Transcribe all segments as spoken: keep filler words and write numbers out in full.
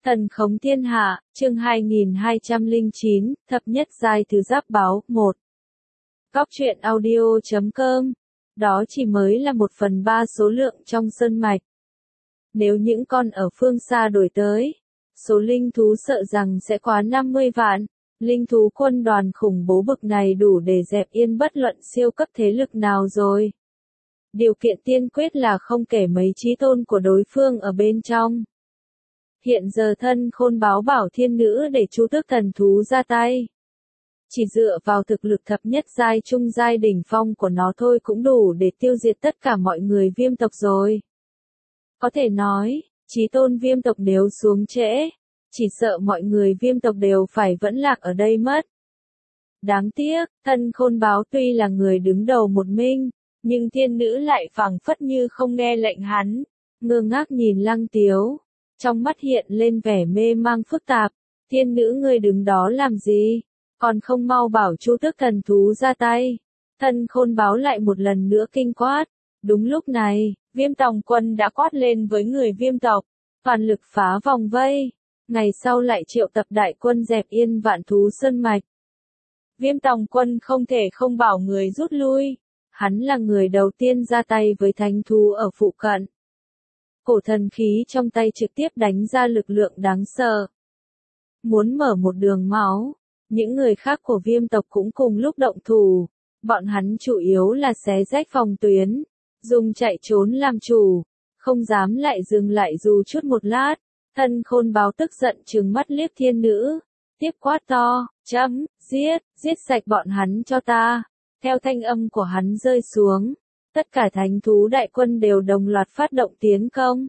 Thần khống thiên hạ, chương hai nghìn hai trăm lẻ chín, thập nhất giai thứ giáp báo, một. Góc truyện audio chấm com. Đó chỉ mới là một phần ba số lượng trong sơn mạch. Nếu những con ở phương xa đổi tới, số linh thú sợ rằng sẽ quá năm mươi vạn. Linh thú quân đoàn khủng bố bực này đủ để dẹp yên bất luận siêu cấp thế lực nào rồi. Điều kiện tiên quyết là không kể mấy chí tôn của đối phương ở bên trong. Hiện giờ thân khôn báo bảo thiên nữ để chu tước thần thú ra tay. Chỉ dựa vào thực lực thập nhất giai trung giai đỉnh phong của nó thôi cũng đủ để tiêu diệt tất cả mọi người viêm tộc rồi. Có thể nói, chí tôn viêm tộc nếu xuống trễ, chỉ sợ mọi người viêm tộc đều phải vẫn lạc ở đây mất. Đáng tiếc, thân khôn báo tuy là người đứng đầu một mình, nhưng thiên nữ lại phảng phất như không nghe lệnh hắn, ngơ ngác nhìn Lăng Tiếu. Trong mắt hiện lên vẻ mê mang phức tạp, thiên nữ ngươi đứng đó làm gì, còn không mau bảo chu tước thần thú ra tay. Thân khôn báo lại một lần nữa kinh quát. Đúng lúc này, viêm tòng quân đã quát lên với người viêm tộc, toàn lực phá vòng vây, ngày sau lại triệu tập đại quân dẹp yên vạn thú sơn mạch. Viêm tòng quân không thể không bảo người rút lui, hắn là người đầu tiên ra tay với thánh thú ở phụ cận. Cổ thần khí trong tay trực tiếp đánh ra lực lượng đáng sợ. Muốn mở một đường máu, những người khác của viêm tộc cũng cùng lúc động thủ. Bọn hắn chủ yếu là xé rách phòng tuyến, dùng chạy trốn làm chủ, không dám lại dừng lại dù chút một lát. Thân khôn báo tức giận trừng mắt liếc thiên nữ, tiếp quát to, chấm, giết, giết sạch bọn hắn cho ta. Theo thanh âm của hắn rơi xuống, tất cả thánh thú đại quân đều đồng loạt phát động tiến công.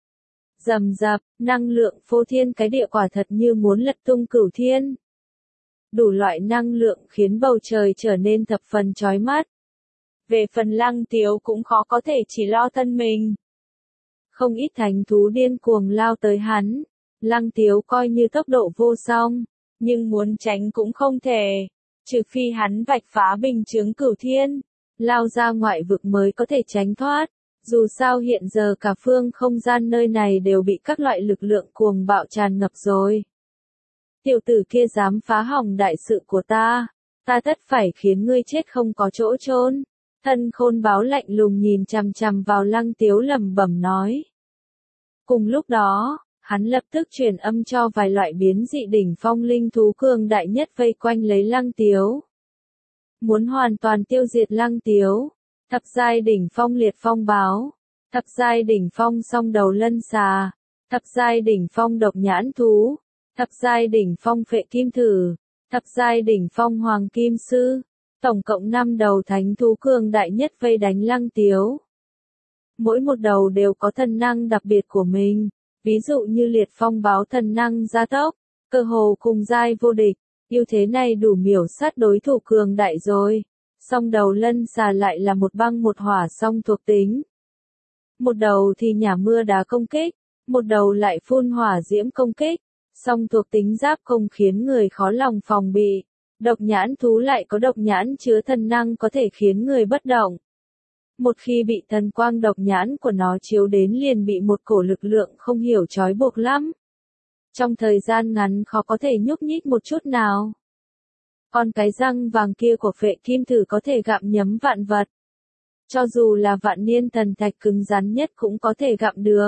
Rầm rập, năng lượng phô thiên cái địa quả thật như muốn lật tung cửu thiên. Đủ loại năng lượng khiến bầu trời trở nên thập phần chói mắt. Về phần Lăng Tiếu cũng khó có thể chỉ lo thân mình. Không ít thánh thú điên cuồng lao tới hắn. Lăng Tiếu coi như tốc độ vô song, nhưng muốn tránh cũng không thể. Trừ phi hắn vạch phá bình chướng cửu thiên, lao ra ngoại vực mới có thể tránh thoát. Dù sao hiện giờ cả phương không gian nơi này đều bị các loại lực lượng cuồng bạo tràn ngập rồi. Tiểu tử kia dám phá hỏng đại sự của ta, ta tất phải khiến ngươi chết không có chỗ chôn. Thân khôn báo lạnh lùng nhìn chằm chằm vào Lăng Tiếu lẩm bẩm nói. Cùng lúc đó, hắn lập tức truyền âm cho vài loại biến dị đỉnh phong linh thú cường đại nhất vây quanh lấy Lăng Tiếu. Muốn hoàn toàn tiêu diệt Lăng Tiếu, thập giai đỉnh phong liệt phong báo, thập giai đỉnh phong song đầu lân xà, thập giai đỉnh phong độc nhãn thú, thập giai đỉnh phong phệ kim thử, thập giai đỉnh phong hoàng kim sư, tổng cộng năm đầu thánh thú cường đại nhất vây đánh Lăng Tiếu. Mỗi một đầu đều có thần năng đặc biệt của mình, ví dụ như liệt phong báo thần năng gia tốc, cơ hồ cùng giai vô địch, ưu thế này đủ miểu sát đối thủ cường đại rồi. Song đầu lân xà lại là một băng một hỏa song thuộc tính. Một đầu thì nhả mưa đá công kích, một đầu lại phun hỏa diễm công kích, song thuộc tính giáp công khiến người khó lòng phòng bị. Độc nhãn thú lại có độc nhãn chứa thần năng có thể khiến người bất động. Một khi bị thần quang độc nhãn của nó chiếu đến liền bị một cổ lực lượng không hiểu trói buộc lắm. Trong thời gian ngắn khó có thể nhúc nhích một chút nào. Còn cái răng vàng kia của phệ kim thử có thể gặm nhấm vạn vật. Cho dù là vạn niên thần thạch cứng rắn nhất cũng có thể gặm được.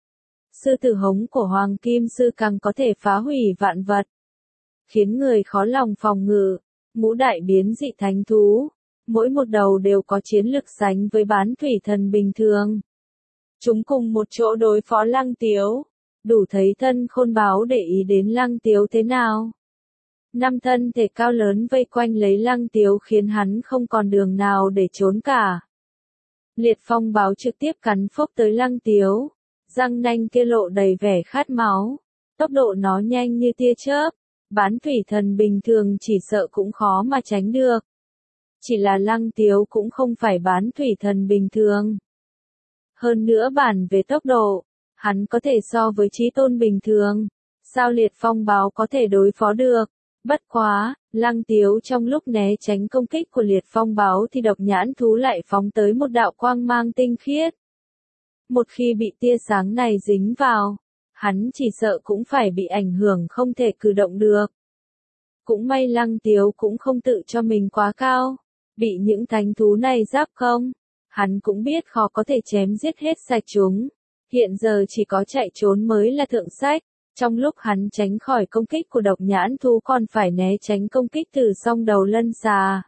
Sư tử hống của hoàng kim sư càng có thể phá hủy vạn vật. Khiến người khó lòng phòng ngự. Ngũ đại biến dị thánh thú, mỗi một đầu đều có chiến lực sánh với bán thủy thần bình thường. Chúng cùng một chỗ đối phó Lăng Tiếu, đủ thấy thân khôn báo để ý đến Lăng Tiếu thế nào. Năm thân thể cao lớn vây quanh lấy Lăng Tiếu khiến hắn không còn đường nào để trốn cả. Liệt phong báo trực tiếp cắn phốc tới Lăng Tiếu, răng nanh kia lộ đầy vẻ khát máu, tốc độ nó nhanh như tia chớp, bán thủy thần bình thường chỉ sợ cũng khó mà tránh được. Chỉ là Lăng Tiếu cũng không phải bán thủy thần bình thường. Hơn nữa bản về tốc độ, hắn có thể so với chí tôn bình thường, sao liệt phong báo có thể đối phó được. Bất quá, Lăng Tiếu trong lúc né tránh công kích của liệt phong báo thì độc nhãn thú lại phóng tới một đạo quang mang tinh khiết. Một khi bị tia sáng này dính vào, hắn chỉ sợ cũng phải bị ảnh hưởng không thể cử động được. Cũng may Lăng Tiếu cũng không tự cho mình quá cao, bị những thánh thú này giáp không, hắn cũng biết khó có thể chém giết hết sạch chúng, hiện giờ chỉ có chạy trốn mới là thượng sách, trong lúc hắn tránh khỏi công kích của độc nhãn thú còn phải né tránh công kích từ song đầu lân xà.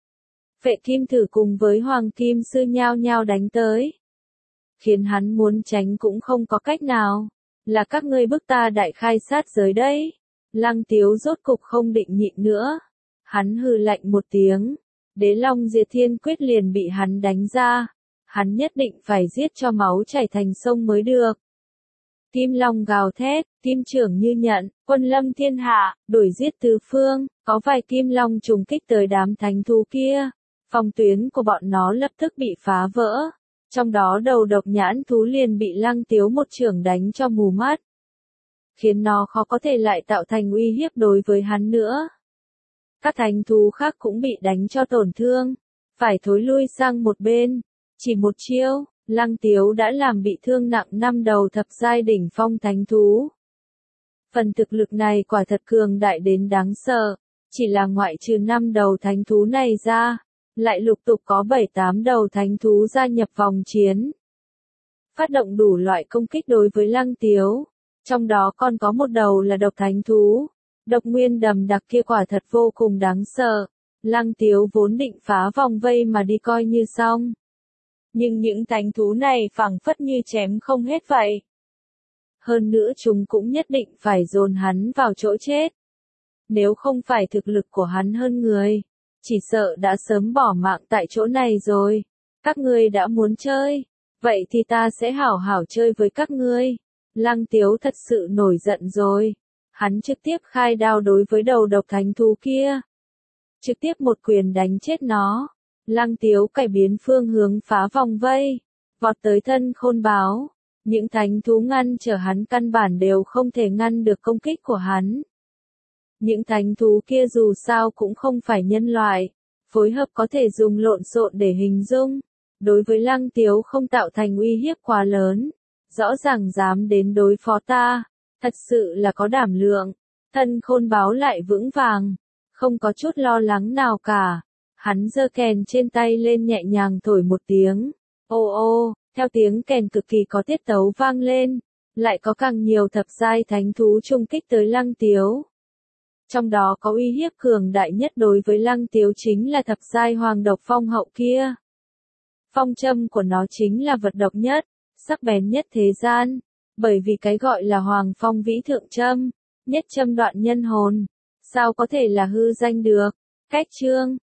Vệ kim thử cùng với hoàng kim sư nhao nhao đánh tới, khiến hắn muốn tránh cũng không có cách nào, là các ngươi bức ta đại khai sát giới đấy. Lăng Tiếu rốt cục không định nhịn nữa, hắn hừ lạnh một tiếng, Đế Long Diệt Thiên Quyết liền bị hắn đánh ra, hắn nhất định phải giết cho máu chảy thành sông mới được. Kim Long gào thét, kim trưởng như nhận, quân lâm thiên hạ, đuổi giết tứ phương, có vài kim long trùng kích tới đám thánh thú kia, phòng tuyến của bọn nó lập tức bị phá vỡ, trong đó đầu độc nhãn thú liền bị Lăng Tiếu một trưởng đánh cho mù mắt, khiến nó khó có thể lại tạo thành uy hiếp đối với hắn nữa. Các thánh thú khác cũng bị đánh cho tổn thương, phải thối lui sang một bên, chỉ một chiêu, Lăng Tiếu đã làm bị thương nặng năm đầu thập giai đỉnh phong thánh thú. Phần thực lực này quả thật cường đại đến đáng sợ, chỉ là ngoại trừ năm đầu thánh thú này ra, lại lục tục có bảy tám đầu thánh thú gia nhập vòng chiến. Phát động đủ loại công kích đối với Lăng Tiếu, trong đó còn có một đầu là độc thánh thú, độc nguyên đầm đặc kia quả thật vô cùng đáng sợ, Lăng Tiếu vốn định phá vòng vây mà đi coi như xong. Nhưng những thánh thú này phảng phất như chém không hết vậy. Hơn nữa chúng cũng nhất định phải dồn hắn vào chỗ chết. Nếu không phải thực lực của hắn hơn người, chỉ sợ đã sớm bỏ mạng tại chỗ này rồi. Các ngươi đã muốn chơi, vậy thì ta sẽ hảo hảo chơi với các ngươi. Lăng Tiếu thật sự nổi giận rồi. Hắn trực tiếp khai đao đối với đầu độc thánh thú kia. Trực tiếp một quyền đánh chết nó. Lăng Tiếu cải biến phương hướng phá vòng vây, vọt tới thân khôn báo. Những thánh thú ngăn trở hắn căn bản đều không thể ngăn được công kích của hắn. Những thánh thú kia dù sao cũng không phải nhân loại, phối hợp có thể dùng lộn xộn để hình dung. Đối với Lăng Tiếu không tạo thành uy hiếp quá lớn. Rõ ràng dám đến đối phó ta, thật sự là có đảm lượng. Thân khôn báo lại vững vàng, không có chút lo lắng nào cả. Hắn giơ kèn trên tay lên nhẹ nhàng thổi một tiếng. Ô ô, theo tiếng kèn cực kỳ có tiết tấu vang lên, lại có càng nhiều thập giai thánh thú chung kích tới Lăng Tiếu. Trong đó có uy hiếp cường đại nhất đối với Lăng Tiếu chính là thập giai hoàng độc phong hậu kia. Phong châm của nó chính là vật độc nhất, sắc bén nhất thế gian, bởi vì cái gọi là hoàng phong vĩ thượng châm, nhất châm đoạn nhân hồn, sao có thể là hư danh được. Cách chương